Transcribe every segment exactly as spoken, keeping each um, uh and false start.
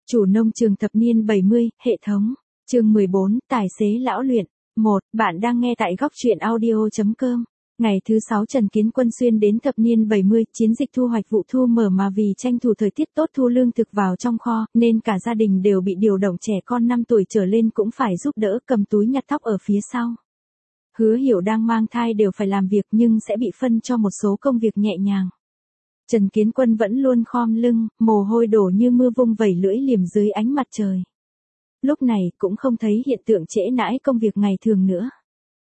Chủ nông trường thập niên bảy mươi, hệ thống. Chương mười bốn, tài xế lão luyện. một. Bạn đang nghe tại góc truyện audio chấm com. Ngày thứ sáu Trần Kiến Quân xuyên đến thập niên bảy mươi, chiến dịch thu hoạch vụ thu mở mà vì tranh thủ thời tiết tốt thu lương thực vào trong kho, nên cả gia đình đều bị điều động, trẻ con năm tuổi trở lên cũng phải giúp đỡ cầm túi nhặt thóc ở phía sau. Hứa Hiểu đang mang thai đều phải làm việc nhưng sẽ bị phân cho một số công việc nhẹ nhàng. Trần Kiến Quân vẫn luôn khom lưng, mồ hôi đổ như mưa vung vẩy lưỡi liềm dưới ánh mặt trời. Lúc này cũng không thấy hiện tượng trễ nải công việc ngày thường nữa.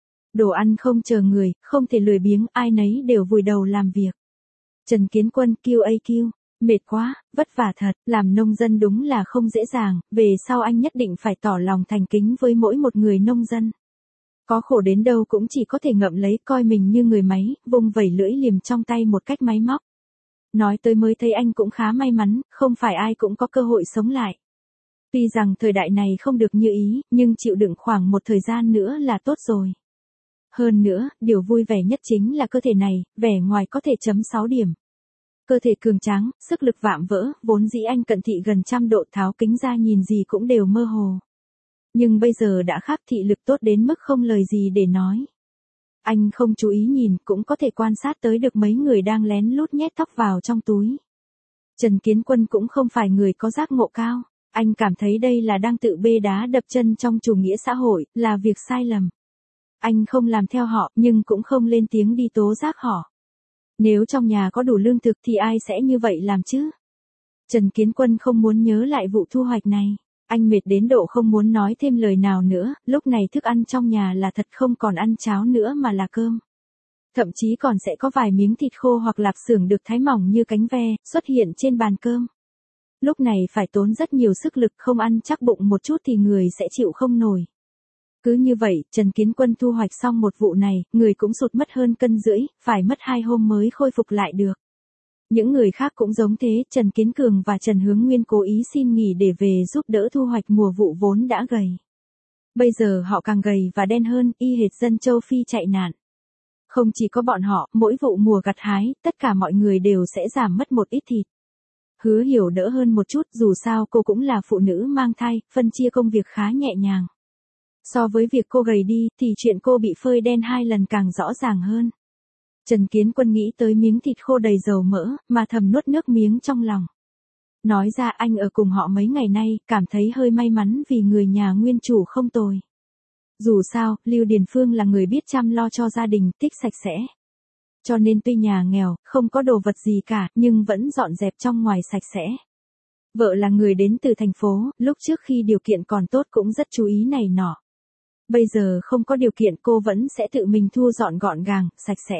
Đồ ăn không chờ người, không thể lười biếng, ai nấy đều vùi đầu làm việc. Trần Kiến Quân kêu a kêu, mệt quá, vất vả thật, làm nông dân đúng là không dễ dàng, về sau anh nhất định phải tỏ lòng thành kính với mỗi một người nông dân. Có khổ đến đâu cũng chỉ có thể ngậm lấy, coi mình như người máy, vung vẩy lưỡi liềm trong tay một cách máy móc. Nói tới mới thấy anh cũng khá may mắn, không phải ai cũng có cơ hội sống lại. Tuy rằng thời đại này không được như ý, nhưng chịu đựng khoảng một thời gian nữa là tốt rồi. Hơn nữa, điều vui vẻ nhất chính là cơ thể này, vẻ ngoài có thể chấm sáu điểm. Cơ thể cường tráng, sức lực vạm vỡ, vốn dĩ anh cận thị gần trăm độ, tháo kính ra nhìn gì cũng đều mơ hồ. Nhưng bây giờ đã khác, thị lực tốt đến mức không lời gì để nói. Anh không chú ý nhìn cũng có thể quan sát tới được mấy người đang lén lút nhét thóc vào trong túi. Trần Kiến Quân cũng không phải người có giác ngộ cao, anh cảm thấy đây là đang tự bê đá đập chân trong chủ nghĩa xã hội, là việc sai lầm. Anh không làm theo họ nhưng cũng không lên tiếng đi tố giác họ. Nếu trong nhà có đủ lương thực thì ai sẽ như vậy làm chứ? Trần Kiến Quân không muốn nhớ lại vụ thu hoạch này. Anh mệt đến độ không muốn nói thêm lời nào nữa, lúc này thức ăn trong nhà là thật không còn ăn cháo nữa mà là cơm. Thậm chí còn sẽ có vài miếng thịt khô hoặc lạp xưởng được thái mỏng như cánh ve, xuất hiện trên bàn cơm. Lúc này phải tốn rất nhiều sức lực, không ăn chắc bụng một chút thì người sẽ chịu không nổi. Cứ như vậy, Trần Kiến Quân thu hoạch xong một vụ này, người cũng sụt mất hơn cân rưỡi, phải mất hai hôm mới khôi phục lại được. Những người khác cũng giống thế, Trần Kiến Cường và Trần Hướng Nguyên cố ý xin nghỉ để về giúp đỡ thu hoạch mùa vụ vốn đã gầy. Bây giờ họ càng gầy và đen hơn, y hệt dân châu Phi chạy nạn. Không chỉ có bọn họ, mỗi vụ mùa gặt hái, tất cả mọi người đều sẽ giảm mất một ít thịt. Hứa Hiểu đỡ hơn một chút, dù sao cô cũng là phụ nữ mang thai, phân chia công việc khá nhẹ nhàng. So với việc cô gầy đi, thì chuyện cô bị phơi đen hai lần càng rõ ràng hơn. Trần Kiến Quân nghĩ tới miếng thịt khô đầy dầu mỡ, mà thầm nuốt nước miếng trong lòng. Nói ra anh ở cùng họ mấy ngày nay, cảm thấy hơi may mắn vì người nhà nguyên chủ không tồi. Dù sao, Lưu Điền Phương là người biết chăm lo cho gia đình, thích sạch sẽ. Cho nên tuy nhà nghèo, không có đồ vật gì cả, nhưng vẫn dọn dẹp trong ngoài sạch sẽ. Vợ là người đến từ thành phố, lúc trước khi điều kiện còn tốt cũng rất chú ý này nọ. Bây giờ không có điều kiện cô vẫn sẽ tự mình thu dọn gọn gàng, sạch sẽ.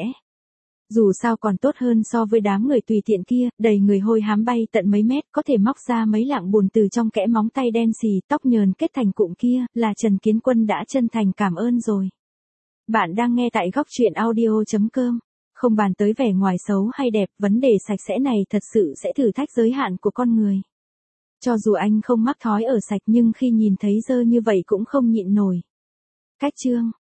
Dù sao còn tốt hơn so với đám người tùy tiện kia, đầy người hôi hám bay tận mấy mét, có thể móc ra mấy lạng bùn từ trong kẽ móng tay đen xì, tóc nhờn kết thành cụm kia, là Trần Kiến Quân đã chân thành cảm ơn rồi. Bạn đang nghe tại góc truyện audio chấm com. Không bàn tới vẻ ngoài xấu hay đẹp, vấn đề sạch sẽ này thật sự sẽ thử thách giới hạn của con người. Cho dù anh không mắc thói ở sạch nhưng khi nhìn thấy dơ như vậy cũng không nhịn nổi. Cách chương